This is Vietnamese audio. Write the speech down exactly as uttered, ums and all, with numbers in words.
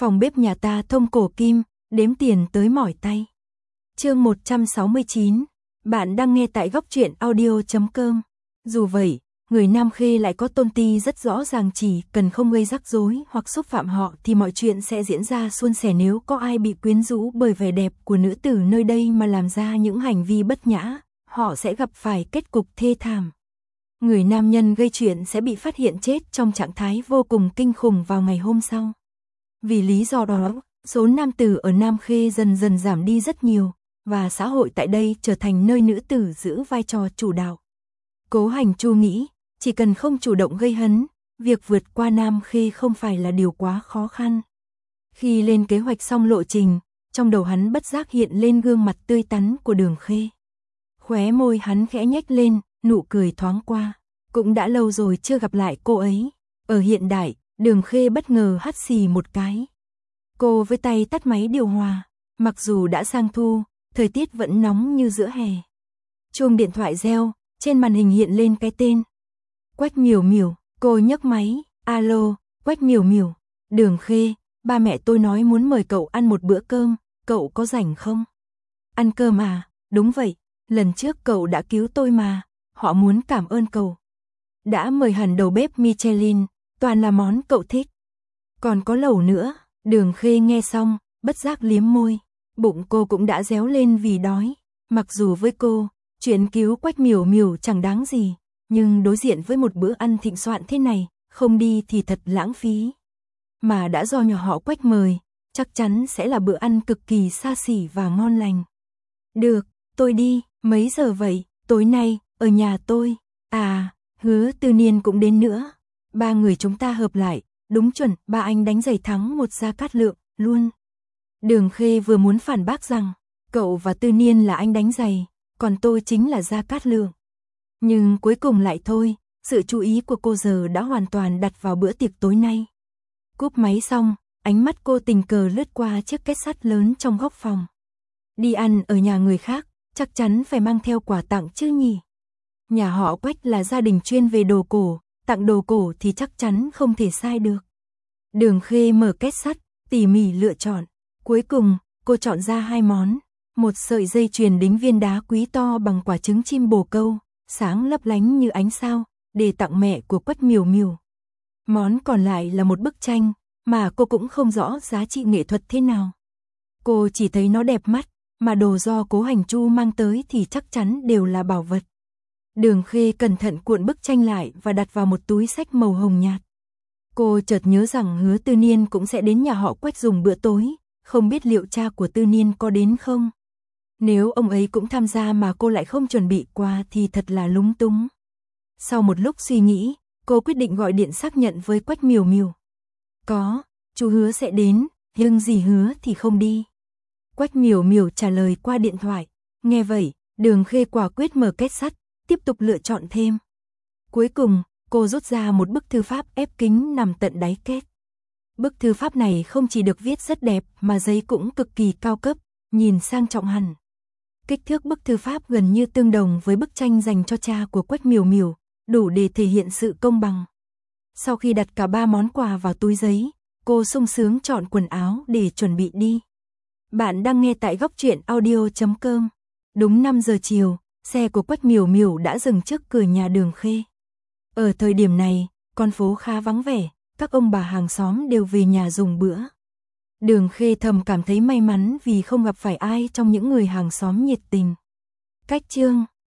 Phòng bếp nhà ta thông cổ kim, đếm tiền tới mỏi tay. Chương một trăm sáu mươi chín, bạn đang nghe tại góc truyện audio chấm com. Dù vậy, người Nam Khê lại có tôn ti rất rõ ràng, chỉ cần không gây rắc rối hoặc xúc phạm họ thì mọi chuyện sẽ diễn ra suôn sẻ. Nếu có ai bị quyến rũ bởi vẻ đẹp của nữ tử nơi đây mà làm ra những hành vi bất nhã, họ sẽ gặp phải kết cục thê thảm. Người nam nhân gây chuyện sẽ bị phát hiện chết trong trạng thái vô cùng kinh khủng vào ngày hôm sau. Vì lý do đó, số nam tử ở Nam Khê dần dần giảm đi rất nhiều, và xã hội tại đây trở thành nơi nữ tử giữ vai trò chủ đạo. Cố Hành Chu nghĩ, chỉ cần không chủ động gây hấn, việc vượt qua Nam Khê không phải là điều quá khó khăn. Khi lên kế hoạch xong lộ trình, trong đầu hắn bất giác hiện lên gương mặt tươi tắn của Đường Khê. Khóe môi hắn khẽ nhếch lên, nụ cười thoáng qua. Cũng đã lâu rồi chưa gặp lại cô ấy. Ở hiện đại, Đường Khê bất ngờ hắt xì một cái. Cô với tay tắt máy điều hòa. Mặc dù đã sang thu, thời tiết vẫn nóng như giữa hè. Chuông điện thoại reo, trên màn hình hiện lên cái tên. Quách Miểu Miểu. Cô nhấc máy. Alo, Quách Miểu Miểu. Đường Khê, ba mẹ tôi nói muốn mời cậu ăn một bữa cơm, cậu có rảnh không? Ăn cơm à? Đúng vậy, lần trước cậu đã cứu tôi mà, họ muốn cảm ơn cậu. Đã mời hẳn đầu bếp Michelin, toàn là món cậu thích. Còn có lẩu nữa. Đường Khê nghe xong, bất giác liếm môi. Bụng cô cũng đã réo lên vì đói. Mặc dù với cô, chuyện cứu Quách Miểu Miểu chẳng đáng gì, nhưng đối diện với một bữa ăn thịnh soạn thế này, không đi thì thật lãng phí. Mà đã do nhà họ Quách mời, chắc chắn sẽ là bữa ăn cực kỳ xa xỉ và ngon lành. Được, tôi đi. Mấy giờ vậy? Tối nay, ở nhà tôi. À, Hứa Tư Niên cũng đến nữa. Ba người chúng ta hợp lại, đúng chuẩn, ba anh đánh giày thắng một Gia Cát Lượng, luôn. Đường Khê vừa muốn phản bác rằng, cậu và Tư Niên là anh đánh giày, còn tôi chính là Gia Cát Lượng. Nhưng cuối cùng lại thôi, sự chú ý của cô giờ đã hoàn toàn đặt vào bữa tiệc tối nay. Cúp máy xong, ánh mắt cô tình cờ lướt qua chiếc két sắt lớn trong góc phòng. Đi ăn ở nhà người khác, chắc chắn phải mang theo quà tặng chứ nhỉ? Nhà họ Quách là gia đình chuyên về đồ cổ, tặng đồ cổ thì chắc chắn không thể sai được. Đường Khê mở két sắt, tỉ mỉ lựa chọn. Cuối cùng, cô chọn ra hai món. Một sợi dây chuyền đính viên đá quý to bằng quả trứng chim bồ câu, sáng lấp lánh như ánh sao, để tặng mẹ của Quách Miểu Miểu. Món còn lại là một bức tranh, mà cô cũng không rõ giá trị nghệ thuật thế nào. Cô chỉ thấy nó đẹp mắt, mà đồ do Cố Hành Chu mang tới thì chắc chắn đều là bảo vật. Đường Khê cẩn thận cuộn bức tranh lại và đặt vào một túi xách màu hồng nhạt. Cô chợt nhớ rằng Hứa Tư Niên cũng sẽ đến nhà họ Quách dùng bữa tối, không biết liệu cha của Tư Niên có đến không? Nếu ông ấy cũng tham gia mà cô lại không chuẩn bị quà thì thật là lúng túng. Sau một lúc suy nghĩ, cô quyết định gọi điện xác nhận với Quách Miểu Miểu. Có, chú Hứa sẽ đến, nhưng dì Hứa thì không đi. Quách Miểu Miểu trả lời qua điện thoại. Nghe vậy, Đường Khê quả quyết mở két sắt, tiếp tục lựa chọn thêm. Cuối cùng, cô rút ra một bức thư pháp ép kính nằm tận đáy két. Bức thư pháp này không chỉ được viết rất đẹp mà giấy cũng cực kỳ cao cấp, nhìn sang trọng hẳn. Kích thước bức thư pháp gần như tương đồng với bức tranh dành cho cha của Quách Miểu Miểu, đủ để thể hiện sự công bằng. Sau khi đặt cả ba món quà vào túi giấy, cô sung sướng chọn quần áo để chuẩn bị đi. Bạn đang nghe tại góc truyện audio chấm com. Đúng năm giờ chiều, xe của Quách Miểu Miểu đã dừng trước cửa nhà Đường Khê. Ở thời điểm này, con phố khá vắng vẻ, các ông bà hàng xóm đều về nhà dùng bữa. Đường Khê thầm cảm thấy may mắn vì không gặp phải ai trong những người hàng xóm nhiệt tình. Cách chương